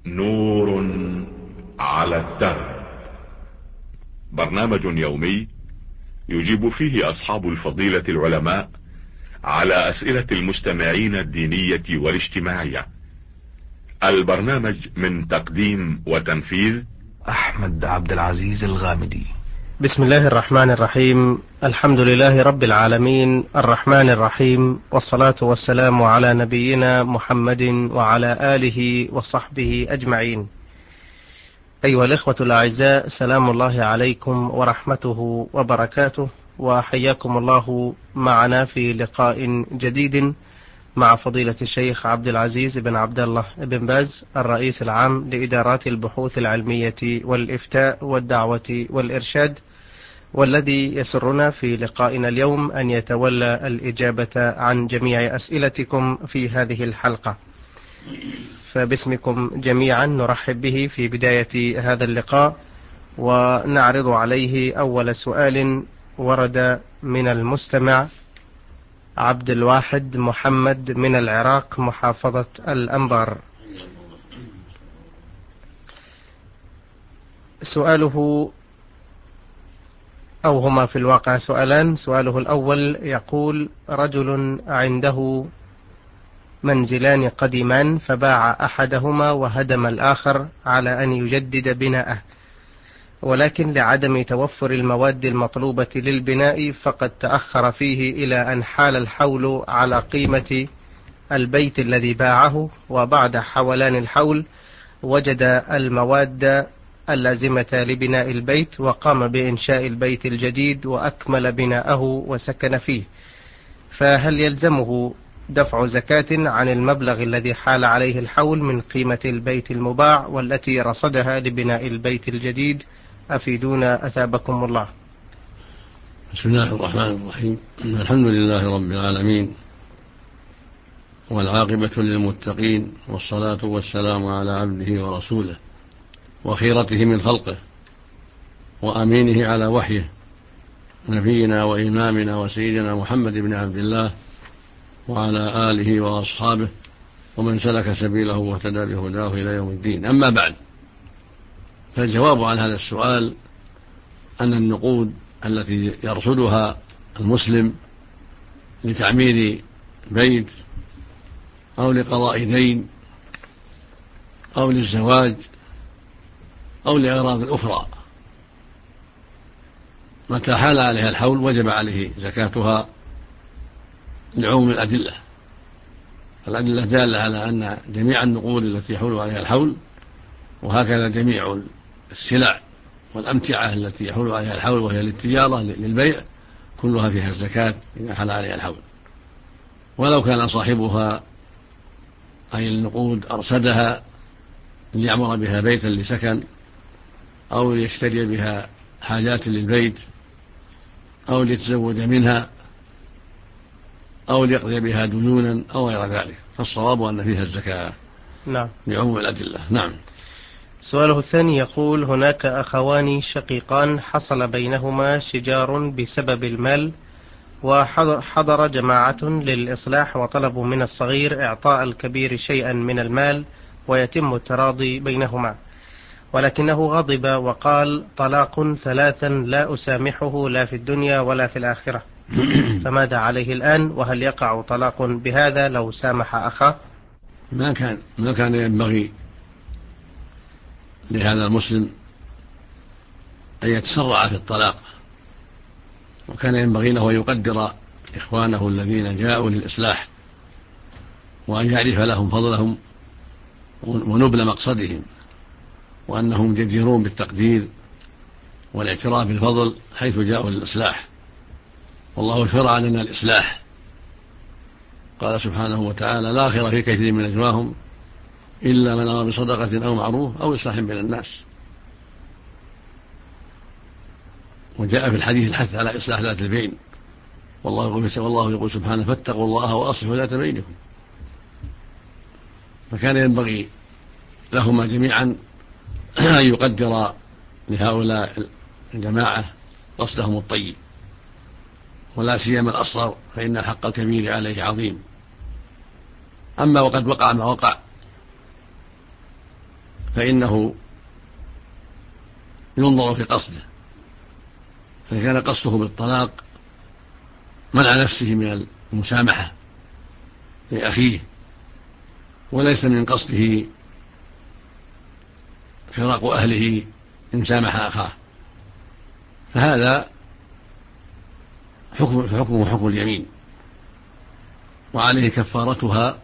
نور على الدرب. برنامج يومي يجيب فيه أصحاب الفضيلة العلماء على أسئلة المستمعين الدينية والاجتماعية. البرنامج من تقديم وتنفيذ أحمد عبد العزيز الغامدي. بسم الله الرحمن الرحيم. الحمد لله رب العالمين الرحمن الرحيم، والصلاة والسلام على نبينا محمد وعلى آله وصحبه أجمعين. أيها الإخوة الأعزاء، سلام الله عليكم ورحمته وبركاته، وحياكم الله معنا في لقاء جديد مع فضيلة الشيخ عبد العزيز بن عبد الله بن باز، الرئيس العام لإدارات البحوث العلمية والإفتاء والدعوة والإرشاد، والذي يسرنا في لقائنا اليوم أن يتولى الإجابة عن جميع أسئلتكم في هذه الحلقة. فباسمكم جميعا نرحب به في بداية هذا اللقاء، ونعرض عليه أول سؤال ورد من المستمع عبد الواحد محمد من العراق، محافظة الأنبار. سؤاله، أو هما في الواقع سؤالان. سؤاله الأول يقول: رجل عنده منزلان قديمان فباع أحدهما وهدم الآخر على أن يجدد بناءه، ولكن لعدم توفر المواد المطلوبة للبناء فقد تأخر فيه إلى أن حال الحول على قيمة البيت الذي باعه، وبعد حولان الحول وجد المواد اللازمة لبناء البيت وقام بإنشاء البيت الجديد وأكمل بناءه وسكن فيه، فهل يلزمه دفع زكاة عن المبلغ الذي حال عليه الحول من قيمة البيت المباع والتي رصدها لبناء البيت الجديد؟ أفيدونا أثابكم الله. بسم الله الرحمن الرحيم. الحمد لله رب العالمين، والعاقبة للمتقين، والصلاة والسلام على عبده ورسوله وخيرته من خلقه وأمينه على وحيه، نبينا وإمامنا وسيدنا محمد بن عبد الله وعلى آله وأصحابه ومن سلك سبيله واهتدى بهداه إلى يوم الدين. أما بعد، فالجواب عن هذا السؤال أن النقود التي يرصدها المسلم لتعمير بيت أو لقضاء دين أو للزواج أو لأغراض أخرى، متى حال عليها الحول وجب عليه زكاتها لعموم الأدلة. الأدلة دالة على أن جميع النقود التي يحول عليها الحول، وهكذا جميع السلع والأمتعة التي يحول عليها الحول وهي للتجارة للبيع، كلها فيها الزكاة إذا حال عليها الحول، ولو كان صاحبها أي النقود أرصدها ليعمر بها بيتا لسكن أو ليشتري بها حاجات للبيت أو ليتزوج منها أو ليقضي بها ديونا أو غير ذلك، فالصواب أن فيها الزكاة. نعم، لعموم الأدلة. نعم. سؤاله الثاني يقول: هناك أخوان شقيقان حصل بينهما شجار بسبب المال، وحضر جماعة للإصلاح وطلبوا من الصغير إعطاء الكبير شيئا من المال ويتم التراضي بينهما، ولكنه غضب وقال: طلاق ثلاثا لا أسامحه لا في الدنيا ولا في الآخرة. فماذا عليه الآن؟ وهل يقع طلاق بهذا لو سامح أخاه؟ ما كان ينبغي لهذا المسلم أن يتسرع في الطلاق، وكان ينبغي له أن يقدر إخوانه الذين جاءوا للإصلاح، وأن يعرف لهم فضلهم ونبل مقصدهم، وأنهم جديرون بالتقدير والاعتراف بالفضل حيث جاءوا للإصلاح. والله شرع لنا الإصلاح، قال سبحانه وتعالى: لا خير في كثير من نجواهم إلا من أمر بصدقة أو معروف أو إصلاح بين الناس. وجاء في الحديث الحث على إصلاح ذات البين، والله يقول سبحانه: فاتقوا الله وأصلحوا ذات بينكم. فكان ينبغي لهما جميعا أن يقدر لهؤلاء الجماعة قصدهم الطيب، ولا سيما الأصغر، فإن حق الكبير عليه عظيم. أما وقد وقع ما وقع فإنه ينظر في قصده، فإن كان قصده بالطلاق منع نفسه من المسامحة لأخيه وليس من قصده فراق أهله إن سامح أخاه، فهذا حكمه حكم اليمين، وعليه كفارتها،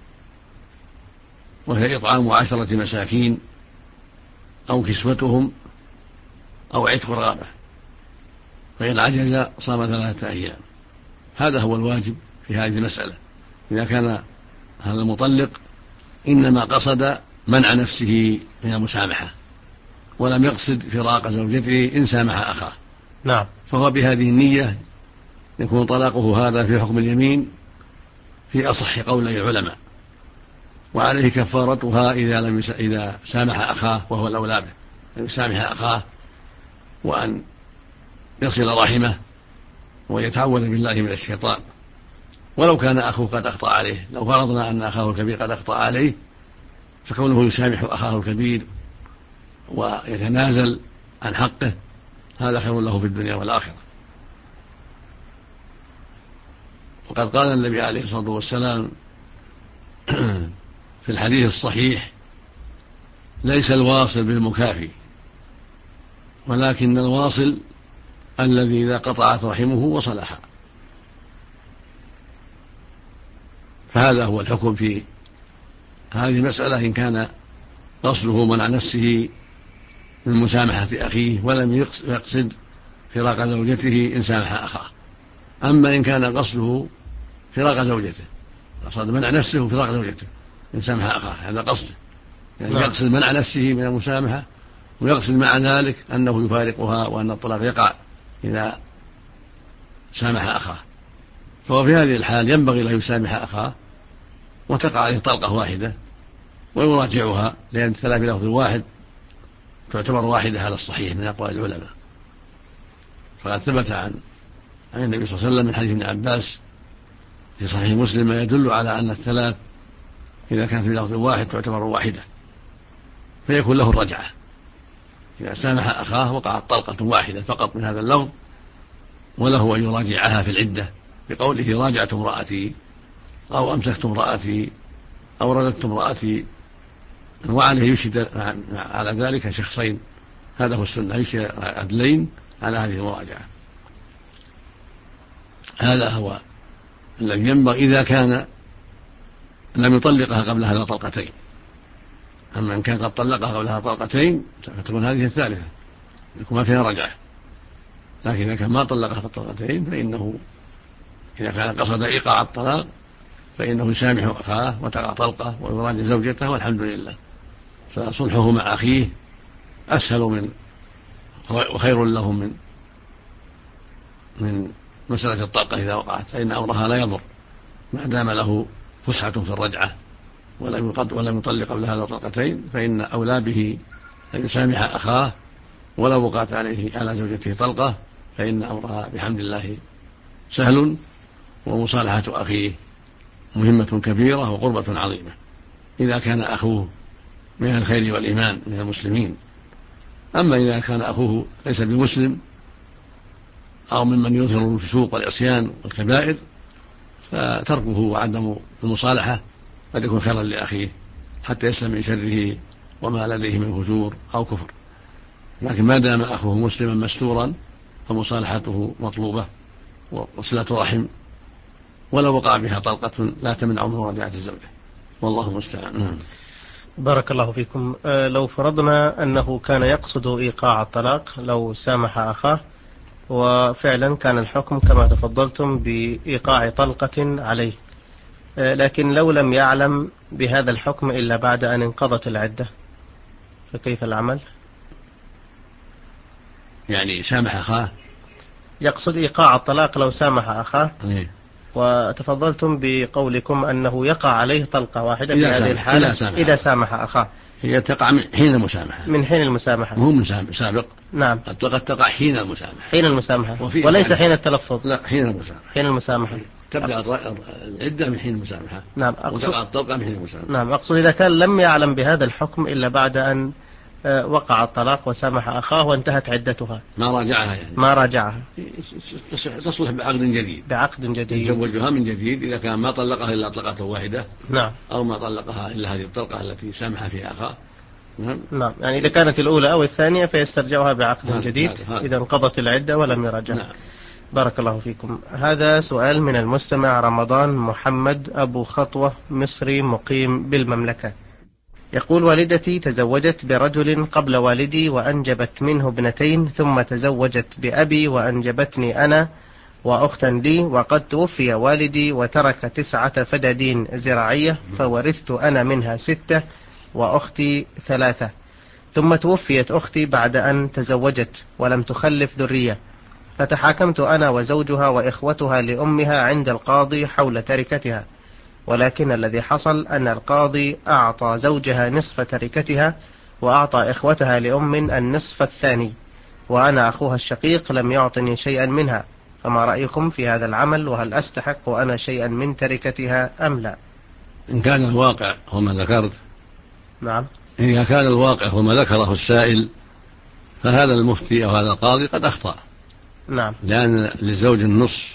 وهي إطعام 10 مساكين أو كسوتهم أو عتق رقبة، فإن عجز صام 3 أيام. هذا هو الواجب في هذه المسألة. إذا كان هذا المطلق إنما قصد منع نفسه من المسامحة ولم يقصد فراق زوجته إن سامح أخاه، نعم، فهو بهذه النية يكون طلاقه هذا في حكم اليمين في أصح قولي العلماء، وعليه كفارتها إذا سامح أخاه، وهو الأولى به أن يسامح أخاه وأن يصل رحمه ويتعوذ بالله من الشيطان. ولو كان أخوه قد أخطأ عليه، لو فرضنا أن أخاه الكبير قد أخطأ عليه، فكونه يسامح أخاه الكبير ويتنازل عن حقه هذا خير له في الدنيا والآخرة. وقد قال النبي عليه الصلاة والسلام في الحديث الصحيح: ليس الواصل بالمكافي، ولكن الواصل الذي إذا قطعت رحمه وصلها. فهذا هو الحكم في هذه المسألة إن كان قصده منع نفسه من مسامحة أخيه ولم يقصد فراق زوجته إن سامح أخاه. أما إن كان قصده فراق زوجته، قصد منع نفسه فراق زوجته إن سامح أخاه، هذا قصده، يعني يقصد منع نفسه من المسامحة ويقصد مع ذلك أنه يفارقها وأن الطلاق يقع إذا سامح أخاه، فهو في هذه الحال ينبغي له يسامح أخاه وتقع عليه طلقة واحدة ويراجعها، لأن الثلاث بلفظ واحد تعتبر واحدة على الصحيح من أقوال العلماء. فقد ثبت عن النبي صلى الله عليه وسلم من حديث ابن عباس في صحيح مسلم ما يدل على أن الثلاث إذا كانت بلفظ واحد تعتبر واحدة، فيكون له الرجعة. إذا سامح أخاه وقعت طلقة واحدة فقط من هذا اللفظ، وله أن يراجعها في العدة بقوله: راجعت امرأتي، أو أمسكت امرأتي، أو رددت امرأتي، وعليه يشهد على ذلك شخصين. هذا هو السنة، يشهد عدلين على هذه المراجعة. هذا هو الذي ينبغي إذا كان لم يطلقها قبل هذا طلقتين. أما إن كان قد طلقها قبل هذا طلقتين فتكون هذه الثالثة، يكون ما فيها رجعة. لكن إذا كان ما طلقها في الطلقتين فإنه إذا كان قصد إيقاع الطلاق فإنه يسامح أخاه وتقع طلقة ويراجع زوجته والحمد لله. فصلحه مع أخيه أسهل وخير له من مسألة الطلقة إذا وقعت، فإن أمرها لا يضر ما دام له فسحة في الرجعة ولم يطلق قبل هذا طلقتين، فإن أولى به أن يسامح أخاه ولو وقعت على زوجته طلقة، فإن أمرها بحمد الله سهل، ومصالحة أخيه مهمة كبيرة وقربة عظيمة إذا كان أخوه من الخير والإيمان من المسلمين. أما إذا كان أخوه ليس بمسلم أو ممن يظهر الفسوق والعصيان والكبائر، فتركه وعدم المصالحة قد يكون خيرا لأخيه حتى يسلم من شره وما لديه من فجور أو كفر. لكن ما دام أخوه مسلما مستورا فمصالحته مطلوبة وصلة رحم، ولو وقع بها طلقة لا تمنع من مراجعة الزوجة، والله المستعان. بارك الله فيكم. لو فرضنا أنه كان يقصد إيقاع الطلاق، لو سامح أخاه وفعلا كان الحكم كما تفضلتم بإيقاع طلقة عليه، لكن لو لم يعلم بهذا الحكم إلا بعد أن انقضت العدة، فكيف العمل؟ يعني سامح أخاه، يقصد إيقاع الطلاق لو سامح أخاه، وتفضلتم بقولكم أنه يقع عليه طلقة واحدة في هذه الحالة إذا سامح أخاه، هي تقع من حين المسامحة، من حين المسامحة، مو من سابق. نعم، قد تقع حين المسامحة، حين المسامحة وليس حين التلفظ. لا، حين المسامحة، حين المسامحة تبدأ العدة من حين المسامحة. نعم، وتقع الطلقة من حين المسامحة. نعم، أقصد إذا كان لم يعلم بهذا الحكم إلا بعد أن وقع الطلاق وسامح أخاه وانتهت عدتها، ما راجعها، يعني ما راجعها، تصلح بعقد جديد، بعقد جديد يتزوجها من جديد إذا كان ما طلقها إلا طلقة واحدة. نعم، أو ما طلقها إلا هذه الطلقة التي سامح فيها أخاه. نعم، يعني إذا كانت الأولى أو الثانية فيسترجعها بعقد جديد إذا انقضت العدة ولم يرجع. نعم. بارك الله فيكم. هذا سؤال من المستمع رمضان محمد أبو خطوة، مصري مقيم بالمملكة. يقول: والدتي تزوجت برجل قبل والدي وأنجبت منه ابنتين، ثم تزوجت بأبي وأنجبتني أنا وأختا لي، وقد توفي والدي وترك 9 فدادين زراعية، فورثت أنا منها 6 وأختي 3، ثم توفيت أختي بعد أن تزوجت ولم تخلف ذرية، فتحاكمت أنا وزوجها وإخوتها لأمها عند القاضي حول تركتها، ولكن الذي حصل أن القاضي أعطى زوجها نصف تركتها وأعطى إخوتها لأم النصف الثاني، وأنا أخوها الشقيق لم يعطني شيئا منها، فما رأيكم في هذا العمل؟ وهل أستحق أنا شيئا من تركتها أم لا؟ إن كان الواقع هو ما ذكرت، نعم، إذا كان الواقع هو ما ذكره السائل فهذا المفتي أو هذا القاضي قد أخطأ. نعم، لأن للزوج النصف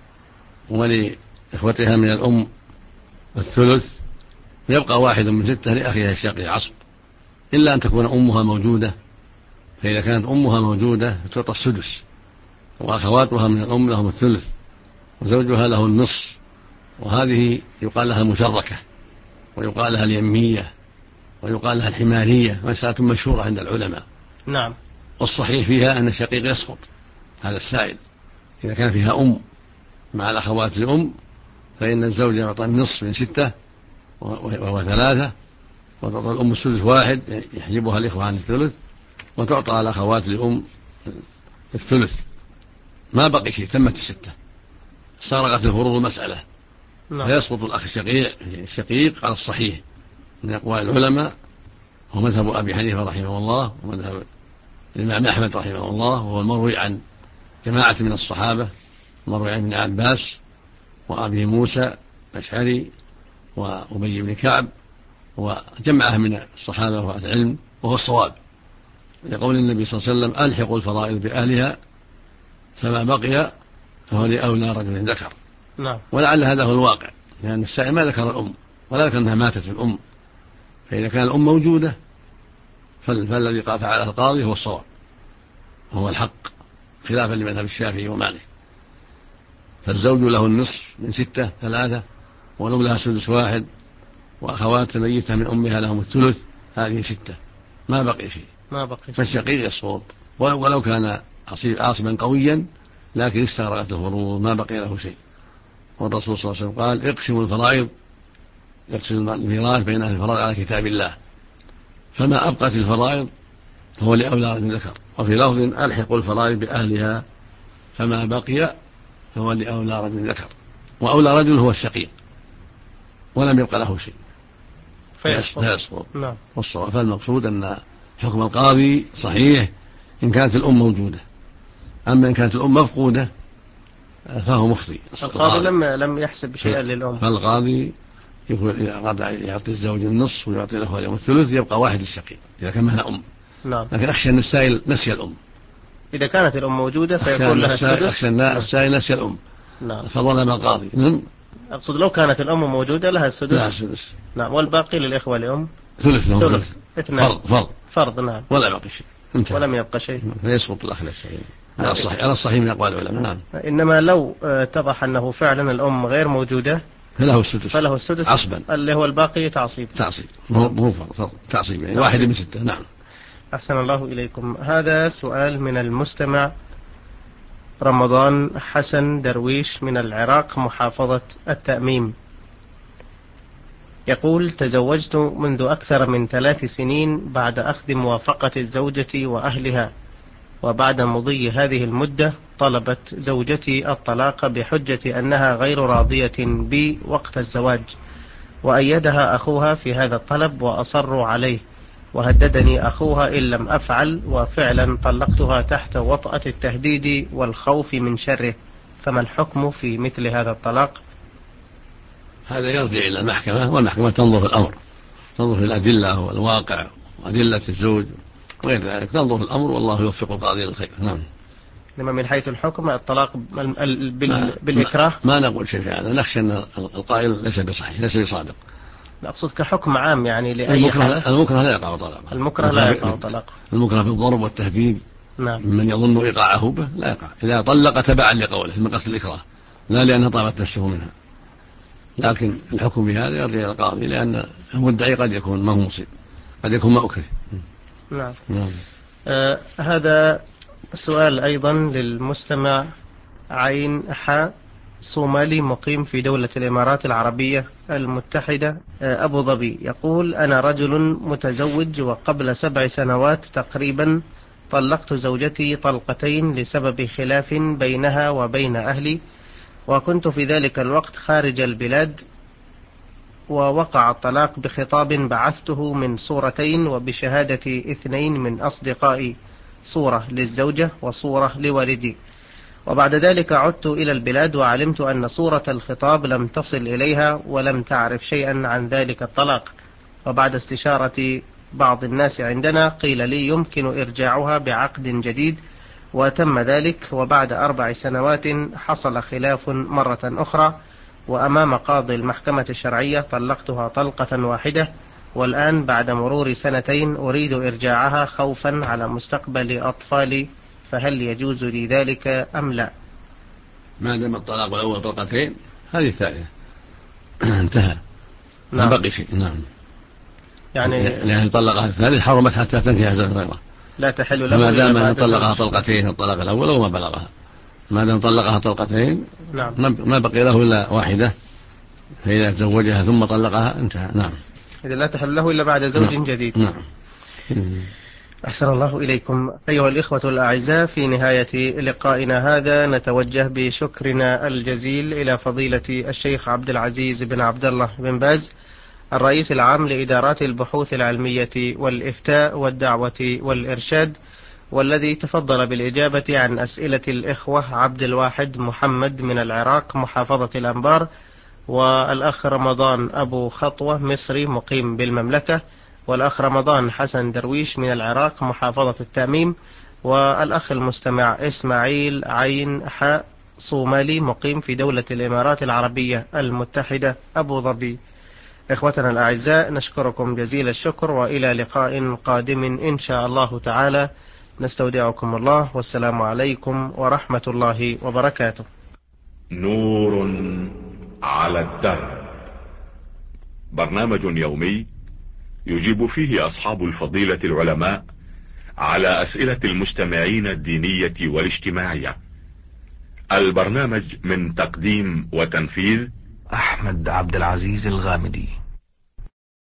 ولإخوتها من الأم الثلث، يبقى واحد من 6 لأخيها الشقيق عصب، إلا أن تكون أمها موجودة، فإذا كانت أمها موجودة تعطى السدس، وأخواتها من الأم لهم الثلث، وزوجها له النصف، وهذه يقال لها المشركة، ويقال لها اليمية، ويقال لها الحمارية، مسألة مشهورة عند العلماء. نعم، والصحيح فيها أن الشقيق يسقط. هذا السائل إذا كان فيها أم مع الأخوات الأم، فإن الزوج يعطى النصف من 6 وهو 3، وتعطى الأم السدس 1 يحجبها الإخوة عن الثلث، وتعطى الأخوات الأم الثلث. ما بقي شيء، تمت 6، صارت الفروض مسألة. نعم، فيسقط الأخ الشقيق على الصحيح من أقوال العلماء، هو مذهب أبي حنيفة رحمه الله، ومذهب الإمام أحمد رحمه الله، وهو المروي عن جماعة من الصحابة، مروي عن ابن عباس وأبي موسى الأشعري وأبي بن كعب وجمعة من الصحابة وأهل العلم، وهو الصواب، لقول النبي صلى الله عليه وسلم: ألحقوا الفرائض بأهلها فما بقي فهو لأولى رجل ذكر. نعم، ولعل هذا هو الواقع، لأن السائل ما ذكر الأم ولا ذكر أنها ماتت الأم، فإذا كان الأم موجودة فالذي فعله القاضي هو الصواب، وهو الحق، خلافا لمذهب الشافعي ومالك. فالزوج له النصف من 6 3، والأم لها سدس 1، وأخوات الميتة من أمها لهم الثلث، هذه 6، ما بقي شيء. فالشقيق يسقط ولو كان عاصبا قويا، لكن استغرقت الفروض ما بقي له شيء. والرسول صلى الله عليه وسلم قال: اقسموا الفرائض، يقسم الميراث بين أهل الفرائض على كتاب الله، فما أبقت الفرائض فهو لأولى رجل ذكر. وفي لفظ: ألحقوا الفرائض بأهلها فما بقي فهو لأولى رجل ذكر. وأولى رجل هو الشقيق ولم يبقى له شيء فيسقط. نعم. فالمقصود أن حكم القاضي صحيح إن كانت الأم موجودة، أما إن كانت الأم مفقودة فهو مخطئ. القاضي لم يحسب شيئا للأم، فالقاضي يعطي الزوج النصف ويعطي الأخوة اليوم الثلث، يبقى واحد للشقيق إذا كان معها أم. نعم. لكن أخشى أن السائل نسي الأم، إذا كانت الأم موجودة فيكون لها السدس. أخشى أن السائل نسي الأم. نعم. فظلم القاضي. أقصد لو كانت الأم موجودة لها السدس. نعم. والباقي للإخوة الأم ثلث 2 فرض. نعم. ولا بقي شيء، ولم يبقى شيء، فيسقط الأخ الشقيق على الصحيح من أقوال العلماء. نعم. إنما لو اتضح أنه فعلا الأم غير موجودة فله السدس عصبا، اللي هو الباقي تعصيب مو فرض، تعصيب يعني 1 من 6. نعم. أحسن الله إليكم. هذا سؤال من المستمع رمضان حسن درويش من العراق، محافظة التأميم. يقول: تزوجت منذ أكثر من 3 سنين بعد أخذ موافقة الزوجة وأهلها، وبعد مضي هذه المدة طلبت زوجتي الطلاق بحجة أنها غير راضية بي وقت الزواج، وأيدها أخوها في هذا الطلب وأصروا عليه، وهددني أخوها إن لم أفعل، وفعلا طلقتها تحت وطأة التهديد والخوف من شره، فما الحكم في مثل هذا الطلاق؟ هذا يرجع إلى المحكمة، والمحكمة تنظر في الأمر، تنظر في الأدلة والواقع وأدلة الزوج وغير ذلك، تنظر في الأمر والله يوفق القاضي للخير. نعم. لما من حيث الحكم الطلاق بالإكراه ما نقول شيء في هذا، نخشى أن القائل ليس بصحيح، ليس بصادق. أقصد كحكم عام يعني لأي حالة. المكره لا يقع طلاقه. المكره لا يقع طلاقه. المكره بالضرب والتهديد، نعم، من يظن إيقاعه به لا يقع إذا طلق تبعا لقوله من قصد الإكراه، لا لأنها طابت نفسه منها. لكن الحكم بهذا يرجع إلى القاضي، لأن المدعي قد يكون ما هو مصيب، قد يكون ما أكره. نعم. نعم. هذا سؤال أيضا للمستمع عين صومالي مقيم في دولة الإمارات العربية المتحدة أبو ظبي، يقول: أنا رجل متزوج، وقبل 7 سنوات تقريبا طلقت زوجتي طلقتين لسبب خلاف بينها وبين أهلي، وكنت في ذلك الوقت خارج البلاد، ووقع الطلاق بخطاب بعثته من صورتين وبشهادة 2 من أصدقائي، صورة للزوجة وصورة لوالدي. وبعد ذلك عدت إلى البلاد وعلمت أن صورة الخطاب لم تصل إليها ولم تعرف شيئا عن ذلك الطلاق، وبعد استشارة بعض الناس عندنا قيل لي يمكن إرجاعها بعقد جديد، وتم ذلك. وبعد 4 سنوات حصل خلاف مرة أخرى، وأمام قاضي المحكمة الشرعية طلقتها طلقة واحدة، والآن بعد مرور 2 أريد إرجاعها خوفا على مستقبل أطفالي، فهل يجوز لي ذلك أم لا؟ ما دام الطلاق الأول طلقتين، هذه الثالثة انتهى. نعم. ما بقي شيء. نعم. يعني لأن طلقها الثالث حرمت حتى تنكح زوجا غيره، لا تحل له ما دام بعد طلقها زوج. طلقتين الطلاق الأول وما بلغها، ما دام طلقها طلقتين نعم. ما بقي له إلا واحدة، فإذا تزوجها ثم طلقها انتهى. نعم. إذا لا تحل له إلا بعد زوج جديد. نعم. أحسن الله إليكم. أيها الإخوة الأعزاء، في نهاية لقائنا هذا نتوجه بشكرنا الجزيل إلى فضيلة الشيخ عبد العزيز بن عبد الله بن باز، الرئيس العام لإدارات البحوث العلمية والإفتاء والدعوة والإرشاد، والذي تفضل بالإجابة عن أسئلة الإخوة عبد الواحد محمد من العراق محافظة الأنبار، والأخ رمضان أبو خطوة مصري مقيم بالمملكة، والأخ رمضان حسن درويش من العراق محافظة التأميم، والأخ المستمع إسماعيل عين صومالي مقيم في دولة الإمارات العربية المتحدة أبو ظبي. إخوتنا الأعزاء، نشكركم جزيل الشكر، وإلى لقاء قادم إن شاء الله تعالى، نستودعكم الله، والسلام عليكم ورحمة الله وبركاته. نور على الدرب، برنامج يومي يجيب فيه أصحاب الفضيلة العلماء على أسئلة المستمعين الدينية والاجتماعية. البرنامج من تقديم وتنفيذ أحمد عبد العزيز الغامدي.